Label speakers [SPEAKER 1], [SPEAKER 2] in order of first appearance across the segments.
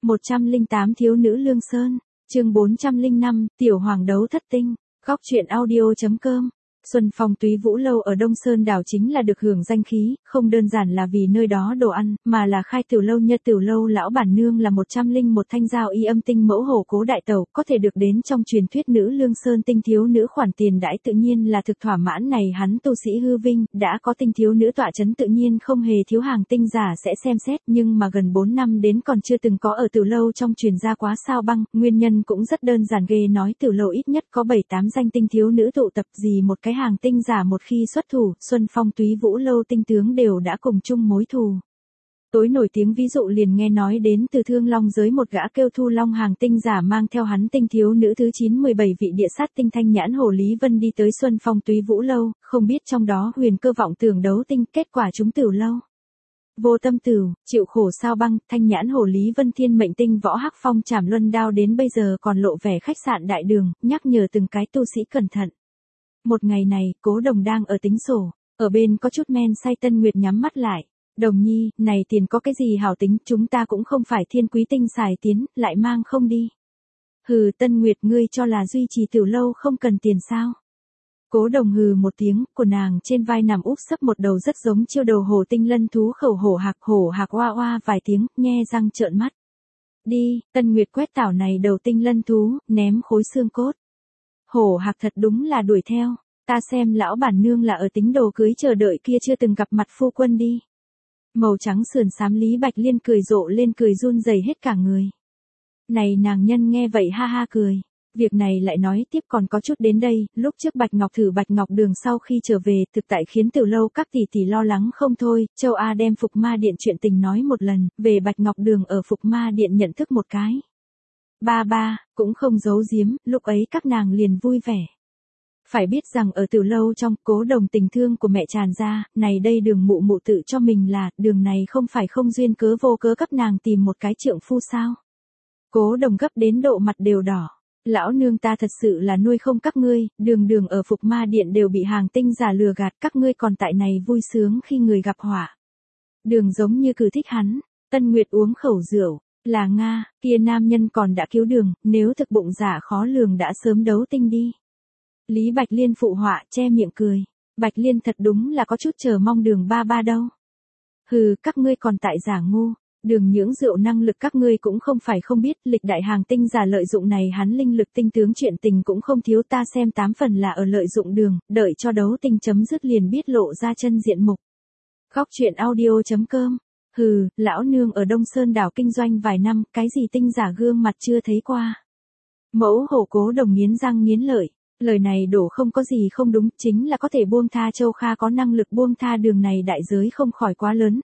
[SPEAKER 1] 108 Thiếu nữ Lương Sơn, chương 405, Tiểu Hoàng đấu thất tinh, góc truyện audio.com. Xuân Phong Túy Vũ Lâu ở Đông Sơn đảo chính là được hưởng danh khí, không đơn giản là vì nơi đó đồ ăn, mà là khai tiểu lâu nhật tiểu lâu lão bản nương là 101 thanh giao y âm tinh mẫu hổ cố đại tẩu, có thể được đến trong truyền thuyết nữ Lương Sơn tinh thiếu nữ khoản tiền đãi tự nhiên là thực thỏa mãn này hắn tu sĩ hư vinh, đã có tinh thiếu nữ tọa chấn tự nhiên không hề thiếu hàng tinh giả sẽ xem xét, nhưng mà gần 4 năm đến còn chưa từng có ở tiểu lâu trong truyền ra quá sao băng, nguyên nhân cũng rất đơn giản ghê nói tiểu lâu ít nhất có 7-8 danh tinh thiếu nữ tụ tập gì một cái hàng tinh giả một khi xuất thủ, Xuân Phong Túy Vũ Lâu tinh tướng đều đã cùng chung mối thù. Tối nổi tiếng ví dụ liền nghe nói đến từ Thương Long giới một gã kêu Thu Long hàng tinh giả mang theo hắn tinh thiếu nữ thứ 917 vị địa sát tinh thanh nhãn hồ Lý Vân đi tới Xuân Phong Túy Vũ Lâu, không biết trong đó huyền cơ vọng tưởng đấu tinh, kết quả chúng tiểu lâu. Vô tâm tửu, chịu khổ sao băng, thanh nhãn hồ Lý Vân thiên mệnh tinh võ hắc phong chảm luân đao đến bây giờ còn lộ vẻ khách sạn đại đường, nhắc nhở từng cái tu sĩ cẩn thận. Một ngày này, Cố Đồng đang ở tính sổ, ở bên có chút men say Tân Nguyệt nhắm mắt lại. Đồng nhi, này tiền có cái gì hảo tính, chúng ta cũng không phải thiên quý tinh xài tiến, lại mang không đi. Hừ, Tân Nguyệt ngươi cho là duy trì tiểu lâu không cần tiền sao? Cố Đồng hừ một tiếng, của nàng trên vai nằm úp sấp một đầu rất giống chiêu đầu hổ tinh lân thú khẩu hổ hạc oa oa vài tiếng, nhe răng trợn mắt. Đi, Tân Nguyệt quét tảo này đầu tinh lân thú, ném khối xương cốt. Hổ hạc thật đúng là đuổi theo, ta xem lão bản nương là ở tính đồ cưới chờ đợi kia chưa từng gặp mặt phu quân đi. Màu trắng sườn xám Lý Bạch Liên cười rộ lên cười run rẩy hết cả người. Này nàng nhân nghe vậy ha ha cười. Việc này lại nói tiếp còn có chút đến đây, lúc trước Bạch Ngọc thử Bạch Ngọc Đường sau khi trở về thực tại khiến tiểu lâu các tỷ tỷ lo lắng không thôi, Châu A đem Phục Ma Điện chuyện tình nói một lần, về Bạch Ngọc Đường ở Phục Ma Điện nhận thức một cái. Ba, cũng không giấu giếm, lúc ấy các nàng liền vui vẻ. Phải biết rằng ở tiểu lâu trong Cố Đồng tình thương của mẹ tràn ra, này đây Đường mụ mụ tự cho mình là, đường này không phải không duyên cớ vô cớ cấp nàng tìm một cái trượng phu sao. Cố Đồng gấp đến độ mặt đều đỏ. Lão nương ta thật sự là nuôi không các ngươi, đường ở Phục Ma Điện đều bị hàng tinh giả lừa gạt, các ngươi còn tại này vui sướng khi người gặp họa. Đường giống như cứ thích hắn. Tân Nguyệt uống khẩu rượu, là Nga, kia nam nhân còn đã cứu đường, nếu thực bụng giả khó lường đã sớm đấu tinh đi. Lý Bạch Liên phụ họa che miệng cười, Bạch Liên thật đúng là có chút chờ mong đường ba đâu. Hừ, các ngươi còn tại giả ngu. Đường nhưỡng rượu năng lực các ngươi cũng không phải không biết, lịch đại hàng tinh giả lợi dụng này hắn linh lực tinh tướng chuyện tình cũng không thiếu, ta xem 8 phần là ở lợi dụng đường, đợi cho đấu tinh chấm dứt liền biết lộ ra chân diện mục. Góc truyện audio.com. Hừ, lão nương ở Đông Sơn đảo kinh doanh vài năm, cái gì tinh giả gương mặt chưa thấy qua. Mẫu hổ Cố Đồng nghiến răng nghiến lợi, lời này đổ không có gì không đúng, chính là có thể buông tha Châu Kha có năng lực buông tha đường này đại giới không khỏi quá lớn,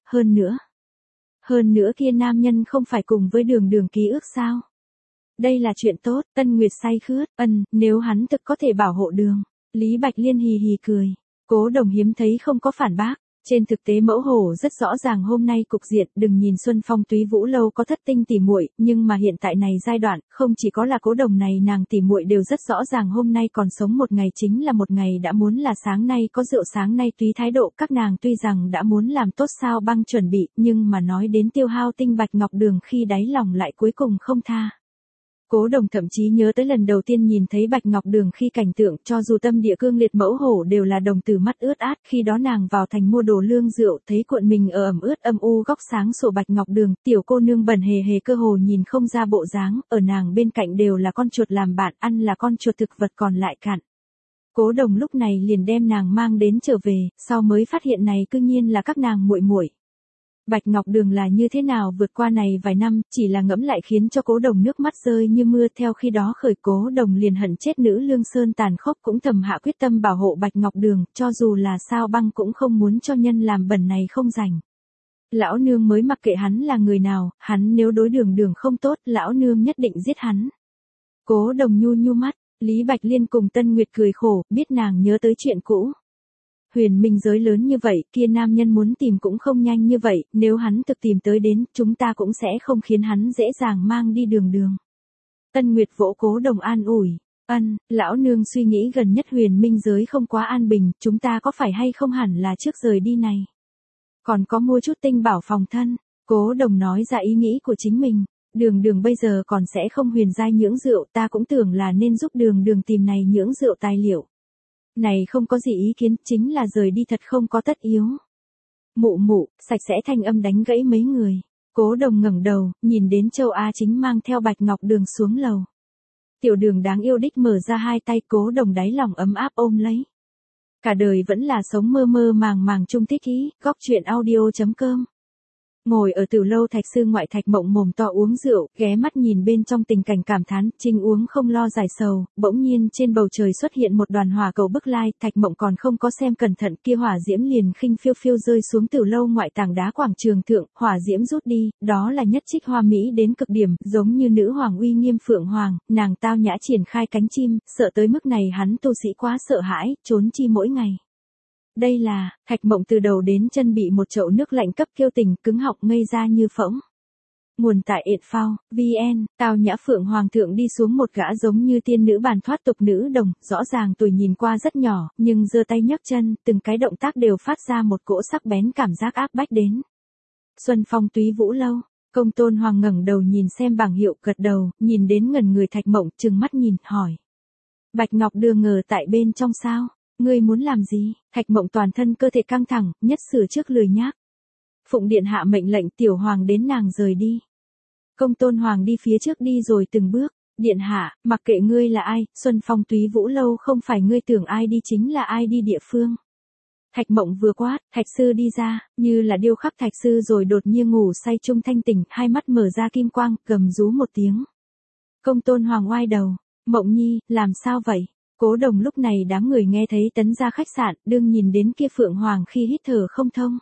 [SPEAKER 1] hơn nữa kia nam nhân không phải cùng với đường ký ước sao? Đây là chuyện tốt, Tân Nguyệt say khướt, nếu hắn thực có thể bảo hộ đường. Lý Bạch Liên hì hì cười. Cố Đồng hiếm thấy không có phản bác. Trên thực tế mẫu hổ rất rõ ràng hôm nay cục diện, đừng nhìn Xuân Phong Túy Vũ Lâu có thất tinh tỉ muội, nhưng mà hiện tại này giai đoạn, không chỉ có là Cố Đồng này nàng tỉ muội đều rất rõ ràng hôm nay còn sống một ngày chính là một ngày đã muốn là sáng nay có rượu sáng nay túy thái độ các nàng tuy rằng đã muốn làm tốt sao băng chuẩn bị, nhưng mà nói đến tiêu hao tinh Bạch Ngọc Đường khi đáy lòng lại cuối cùng không tha. Cố Đồng thậm chí nhớ tới lần đầu tiên nhìn thấy Bạch Ngọc Đường khi cảnh tượng, cho dù tâm địa cương liệt mẫu hổ đều là đồng tử mắt ướt át, khi đó nàng vào thành mua đồ lương rượu, thấy cuộn mình ở ẩm ướt âm u góc sáng sổ Bạch Ngọc Đường, tiểu cô nương bẩn hề cơ hồ nhìn không ra bộ dáng, ở nàng bên cạnh đều là con chuột làm bạn, ăn là con chuột thực vật còn lại cạn. Cố Đồng lúc này liền đem nàng mang đến trở về, sau mới phát hiện này cư nhiên là các nàng muội. Bạch Ngọc Đường là như thế nào vượt qua này vài năm, chỉ là ngẫm lại khiến cho Cố Đồng nước mắt rơi như mưa, theo khi đó khởi Cố Đồng liền hận chết nữ Lương Sơn tàn khốc cũng thầm hạ quyết tâm bảo hộ Bạch Ngọc Đường, cho dù là sao băng cũng không muốn cho nhân làm bẩn này không rảnh. Lão nương mới mặc kệ hắn là người nào, hắn nếu đối đường không tốt, lão nương nhất định giết hắn. Cố Đồng nhu mắt, Lý Bạch Liên cùng Tân Nguyệt cười khổ, biết nàng nhớ tới chuyện cũ. Huyền minh giới lớn như vậy, kia nam nhân muốn tìm cũng không nhanh như vậy, nếu hắn thực tìm tới đến, chúng ta cũng sẽ không khiến hắn dễ dàng mang đi đường. Tân Nguyệt vỗ Cố Đồng an ủi, lão nương suy nghĩ gần nhất huyền minh giới không quá an bình, chúng ta có phải hay không hẳn là trước rời đi này. Còn có mua chút tinh bảo phòng thân, Cố Đồng nói ra ý nghĩ của chính mình. Đường Đường bây giờ còn sẽ không huyền giai nhưỡng rượu, ta cũng tưởng là nên giúp Đường Đường tìm này nhưỡng rượu tài liệu. Này không có gì ý kiến, chính là rời đi thật không có tất yếu. Mụ mụ, sạch sẽ thanh âm đánh gãy mấy người. Cố Đồng ngẩng đầu, nhìn đến Châu Á Chính mang theo Bạch Ngọc Đường xuống lầu. Tiểu Đường đáng yêu đích mở ra hai tay, Cố Đồng đáy lòng ấm áp ôm lấy. Cả đời vẫn là sống mơ mơ màng màng chung thích ý, góc chuyện audio.com. Ngồi ở Tử lâu Thạch Sư ngoại, Thạch Mộng mồm to uống rượu, ghé mắt nhìn bên trong tình cảnh cảm thán, Trinh uống không lo giải sầu, bỗng nhiên trên bầu trời xuất hiện một đoàn hỏa cầu bức lai, Thạch Mộng còn không có xem cẩn thận, kia hỏa diễm liền khinh phiêu phiêu rơi xuống Tử lâu ngoại tảng đá quảng trường thượng, hỏa diễm rút đi, đó là nhất trích hoa mỹ đến cực điểm, giống như nữ hoàng uy nghiêm phượng hoàng, nàng tao nhã triển khai cánh chim, sợ tới mức này hắn tu sĩ quá sợ hãi, trốn chi mỗi ngày. Đây là, Thạch Mộng từ đầu đến chân bị một chậu nước lạnh cấp kêu tình, cứng họng ngây ra như phỗng. Nguồn tại @phao, vn, tao nhã phượng hoàng thượng đi xuống một gã giống như tiên nữ bản thoát tục nữ đồng, rõ ràng tuổi nhìn qua rất nhỏ, nhưng giơ tay nhấc chân, từng cái động tác đều phát ra một cỗ sắc bén cảm giác áp bách đến. Xuân Phong Túy Vũ lâu, Công Tôn Hoàng ngẩng đầu nhìn xem bảng hiệu, gật đầu, nhìn đến ngẩn người Thạch Mộng, trừng mắt nhìn, hỏi. Bạch Ngọc Đường ngờ tại bên trong sao? Ngươi muốn làm gì? Thạch Mộng toàn thân cơ thể căng thẳng, nhất sửa trước lười nhác. Phụng điện hạ mệnh lệnh, tiểu hoàng đến nàng rời đi. Công Tôn Hoàng đi phía trước đi rồi từng bước. Điện hạ, mặc kệ ngươi là ai, Xuân Phong Túy Vũ lâu không phải ngươi tưởng ai đi chính là ai đi địa phương. Thạch Mộng vừa quát, Thạch Sư đi ra, như là điêu khắc Thạch Sư rồi đột nhiên ngủ say trung thanh tỉnh, hai mắt mở ra kim quang, gầm rú một tiếng. Công Tôn Hoàng oai đầu, Mộng Nhi, làm sao vậy? Cố Đồng lúc này đám người nghe thấy tấn ra khách sạn, đương nhìn đến kia Phượng Hoàng khi hít thở không thông.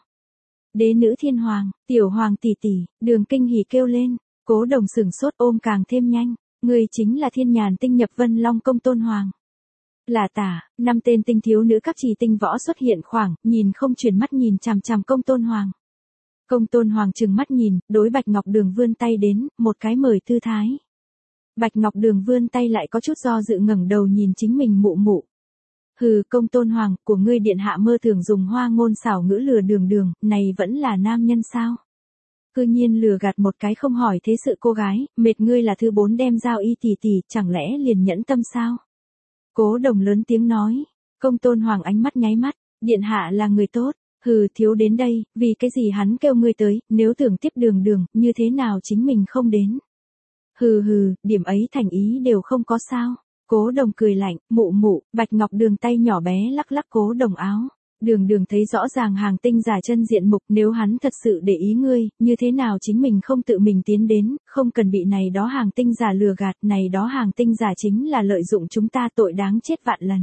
[SPEAKER 1] Đế nữ Thiên Hoàng, tiểu hoàng tỷ tỷ, Đường kinh hỉ kêu lên, Cố Đồng sửng sốt ôm càng thêm nhanh, người chính là Thiên Nhàn Tinh Nhập Vân Long Công Tôn Hoàng. Là tả, 5 tên tinh thiếu nữ các trì tinh võ xuất hiện khoảng, nhìn không chuyển mắt nhìn chằm chằm Công Tôn Hoàng. Công Tôn Hoàng trừng mắt nhìn, đối Bạch Ngọc Đường vươn tay đến, một cái mời tư thái. Bạch Ngọc Đường vươn tay lại có chút do dự ngẩng đầu nhìn chính mình mụ mụ. Hừ, Công Tôn Hoàng, của ngươi điện hạ mơ thường dùng hoa ngôn xảo ngữ lừa Đường Đường, này vẫn là nam nhân sao? Cư nhiên lừa gạt một cái không hỏi thế sự cô gái, mệt ngươi là thứ 4 đem giao y tỷ tỷ, chẳng lẽ liền nhẫn tâm sao? Cố Đồng lớn tiếng nói. Công Tôn Hoàng ánh mắt nháy mắt, điện hạ là người tốt. Hừ, thiếu đến đây, vì cái gì hắn kêu ngươi tới, nếu tưởng tiếp Đường Đường, như thế nào chính mình không đến. Hừ hừ, điểm ấy thành ý đều không có sao. Cố Đồng cười lạnh, mụ mụ, Bạch Ngọc Đường tay nhỏ bé lắc lắc Cố Đồng áo. Đường Đường thấy rõ ràng hàng tinh giả chân diện mục, nếu hắn thật sự để ý ngươi, như thế nào chính mình không tự mình tiến đến, không cần bị này đó hàng tinh giả lừa gạt, này đó hàng tinh giả chính là lợi dụng chúng ta, tội đáng chết vạn lần.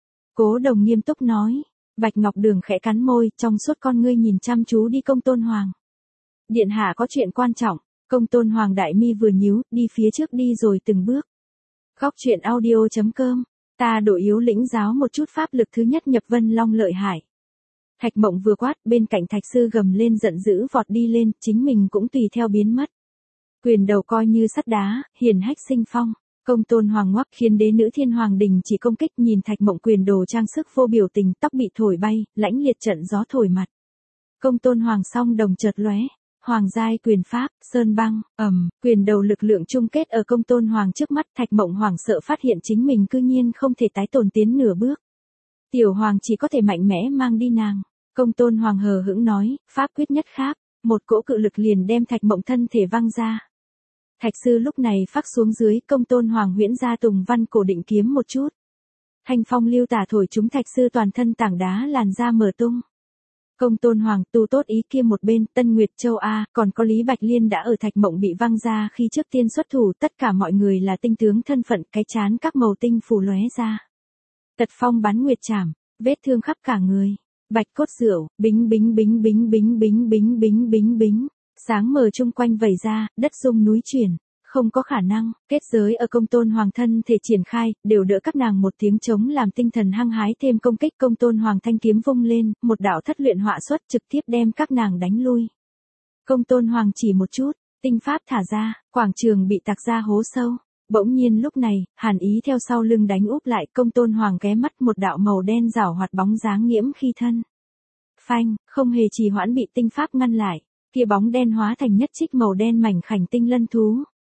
[SPEAKER 1] Cố Đồng nghiêm túc nói. Bạch Ngọc Đường khẽ cắn môi, trong suốt con ngươi nhìn chăm chú đi Công Tôn Hoàng. Điện hạ có chuyện quan trọng. Công Tôn Hoàng đại mi vừa nhíu, đi phía trước đi rồi từng bước. Góc chuyện audio.com. Ta đổi yếu lĩnh giáo một chút pháp lực thứ nhất Nhập Vân Long lợi hại. Thạch Mộng vừa quát, bên cạnh Thạch Sư gầm lên giận dữ vọt đi lên, chính mình cũng tùy theo biến mất. Quyền đầu coi như sắt đá, hiển hách sinh phong. Công Tôn Hoàng ngoắc khiến đế nữ Thiên Hoàng đình chỉ công kích, nhìn Thạch Mộng quyền đồ trang sức vô biểu tình, tóc bị thổi bay, lãnh liệt trận gió thổi mặt. Công Tôn Hoàng song đồng chợt lóe. Hoàng giai quyền pháp, sơn băng, quyền đầu lực lượng chung kết ở Công Tôn Hoàng trước mắt, Thạch Mộng hoảng sợ phát hiện chính mình cư nhiên không thể tái tồn tiến nửa bước. Tiểu Hoàng chỉ có thể mạnh mẽ mang đi nàng. Công Tôn Hoàng hờ hững nói, pháp quyết nhất khác, một cỗ cự lực liền đem Thạch Mộng thân thể văng ra. Thạch Sư lúc này phác xuống dưới, Công Tôn Hoàng huyễn ra Tùng Văn cổ định kiếm một chút. Thanh phong lưu tả thổi chúng Thạch Sư toàn thân tảng đá làn ra mở tung. Công Tôn Hoàng tu tốt ý kia một bên, Tân Nguyệt Châu A, còn có Lý Bạch Liên đã ở Thạch Mộng bị văng ra khi trước tiên xuất thủ, tất cả mọi người là tinh tướng thân phận, cái chán các màu tinh phù lóe ra. Tật phong bắn nguyệt chảm, vết thương khắp cả người, bạch cốt rượu, bính bính bính bính bính bính bính bính bính bính, sáng mờ chung quanh vẩy ra, đất rung núi chuyển. Không có khả năng, kết giới ở Công Tôn Hoàng thân thể triển khai, đều đỡ các nàng một tiếng chống làm tinh thần hăng hái thêm công kích. Công Tôn Hoàng thanh kiếm vung lên, một đạo thất luyện họa xuất trực tiếp đem các nàng đánh lui. Công Tôn Hoàng chỉ một chút, tinh pháp thả ra, quảng trường bị tạc ra hố sâu. Bỗng nhiên lúc này, hàn ý theo sau lưng đánh úp lại, Công Tôn Hoàng ghé mắt một đạo màu đen rảo hoạt bóng dáng nghiễm khi thân. Phanh, không hề trì hoãn bị tinh pháp ngăn lại. Kia bóng đen hóa thành nhất trích màu đen mảnh khảnh tinh lân thú,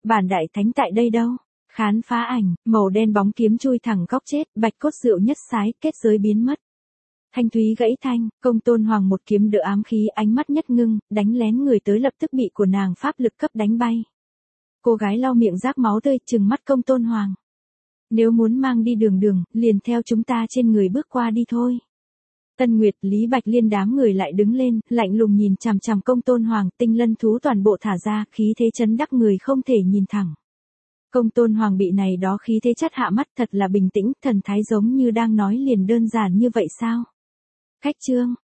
[SPEAKER 1] Bản đại thánh tại đây đâu? Khán phá ảnh, màu đen bóng kiếm chui thẳng góc chết, bạch cốt rượu nhất sái, kết giới biến mất. Thanh thúy gãy thanh, Công Tôn Hoàng một kiếm đỡ ám khí, ánh mắt nhất ngưng, đánh lén người tới lập tức bị của nàng pháp lực cấp đánh bay. Cô gái lau miệng rác máu tươi, trừng mắt Công Tôn Hoàng. Nếu muốn mang đi đường đường, liền theo chúng ta trên người bước qua đi thôi. Tân Nguyệt, Lý Bạch Liên đám người lại đứng lên, lạnh lùng nhìn chằm chằm Công Tôn Hoàng, tinh lân thú toàn bộ thả ra, khí thế chấn đắc người không thể nhìn thẳng. Công Tôn Hoàng bị này đó khí thế chất hạ mắt, thật là bình tĩnh, thần thái giống như đang nói liền đơn giản như vậy sao? Khách trương,